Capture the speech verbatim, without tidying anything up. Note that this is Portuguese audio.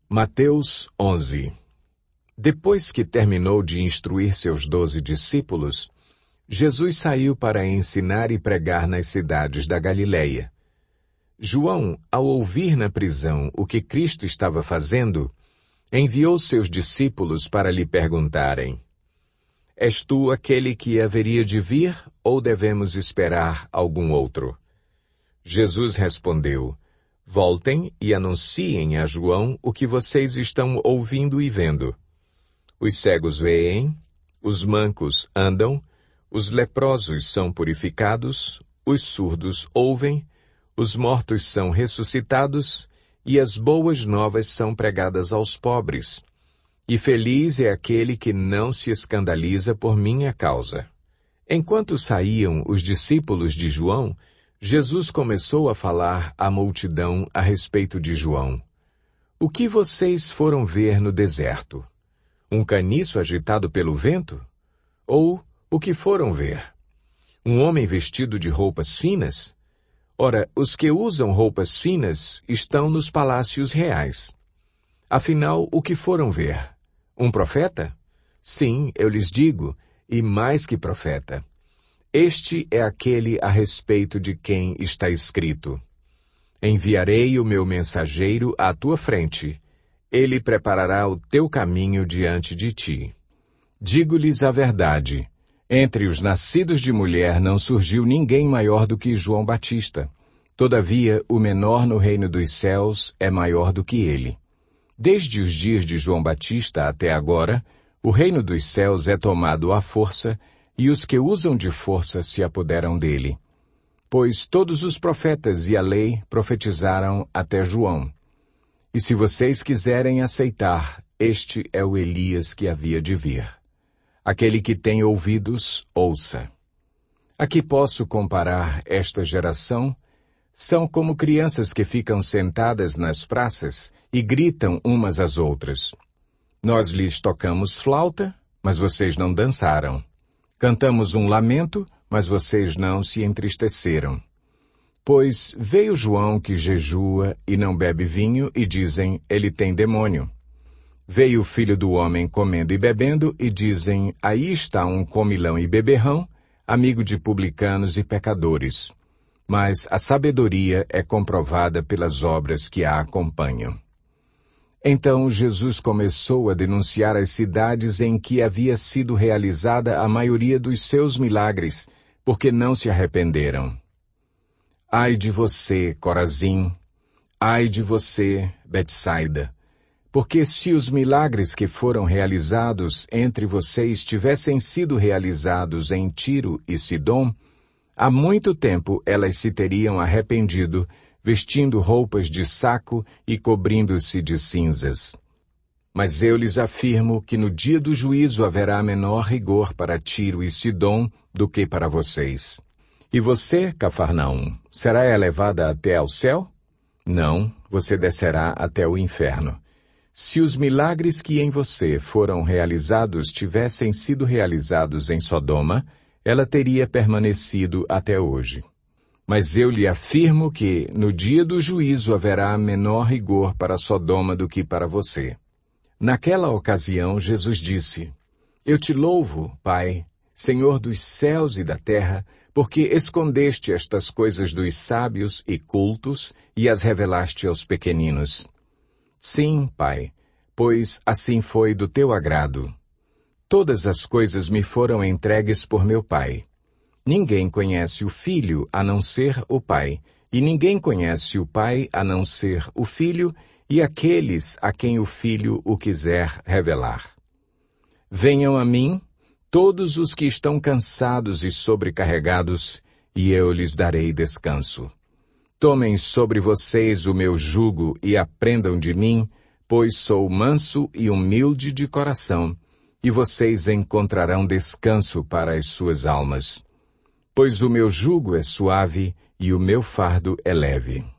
Mateus onze. Depois que terminou de instruir seus doze discípulos, Jesus saiu para ensinar e pregar nas cidades da Galileia. João, ao ouvir na prisão o que Cristo estava fazendo, enviou seus discípulos para lhe perguntarem: És tu aquele que haveria de vir, ou devemos esperar algum outro? Jesus respondeu: Voltem e anunciem a João o que vocês estão ouvindo e vendo. Os cegos veem, os mancos andam, os leprosos são purificados, os surdos ouvem, os mortos são ressuscitados e as boas novas são pregadas aos pobres. E feliz é aquele que não se escandaliza por minha causa. Enquanto saíam os discípulos de João, Jesus começou a falar à multidão a respeito de João. O que vocês foram ver no deserto? Um caniço agitado pelo vento? Ou o que foram ver? Um homem vestido de roupas finas? Ora, os que usam roupas finas estão nos palácios reais. Afinal, o que foram ver? Um profeta? Sim, eu lhes digo, e mais que profeta. Este é aquele a respeito de quem está escrito: Enviarei o meu mensageiro à tua frente. Ele preparará o teu caminho diante de ti. Digo-lhes a verdade. Entre os nascidos de mulher não surgiu ninguém maior do que João Batista. Todavia, o menor no reino dos céus é maior do que ele. Desde os dias de João Batista até agora, o reino dos céus é tomado à força, e os que usam de força se apoderam dele. Pois todos os profetas e a lei profetizaram até João. E se vocês quiserem aceitar, este é o Elias que havia de vir. Aquele que tem ouvidos, ouça. A que posso comparar esta geração? São como crianças que ficam sentadas nas praças e gritam umas às outras. Nós lhes tocamos flauta, mas vocês não dançaram. Cantamos um lamento, mas vocês não se entristeceram. Pois veio João que jejua e não bebe vinho e dizem, ele tem demônio. Veio o filho do homem comendo e bebendo e dizem, aí está um comilão e beberrão, amigo de publicanos e pecadores. Mas a sabedoria é comprovada pelas obras que a acompanham. Então Jesus começou a denunciar as cidades em que havia sido realizada a maioria dos seus milagres, porque não se arrependeram. Ai de você, Corazim! Ai de você, Betsaida! Porque se os milagres que foram realizados entre vocês tivessem sido realizados em Tiro e Sidom, há muito tempo elas se teriam arrependido, vestindo roupas de saco e cobrindo-se de cinzas. Mas eu lhes afirmo que no dia do juízo haverá menor rigor para Tiro e Sidom do que para vocês. E você, Cafarnaum, será elevada até ao céu? Não, você descerá até o inferno. Se os milagres que em você foram realizados tivessem sido realizados em Sodoma, ela teria permanecido até hoje. Mas eu lhe afirmo que, no dia do juízo, haverá menor rigor para Sodoma do que para você. Naquela ocasião, Jesus disse, Eu te louvo, Pai, Senhor dos céus e da terra, porque escondeste estas coisas dos sábios e cultos e as revelaste aos pequeninos. Sim, Pai, pois assim foi do teu agrado. Todas as coisas me foram entregues por meu Pai. Ninguém conhece o Filho a não ser o Pai, e ninguém conhece o Pai a não ser o Filho e aqueles a quem o Filho o quiser revelar. Venham a mim, todos os que estão cansados e sobrecarregados, e eu lhes darei descanso. Tomem sobre vocês o meu jugo e aprendam de mim, pois sou manso e humilde de coração, e vocês encontrarão descanso para as suas almas. Pois o meu jugo é suave e o meu fardo é leve.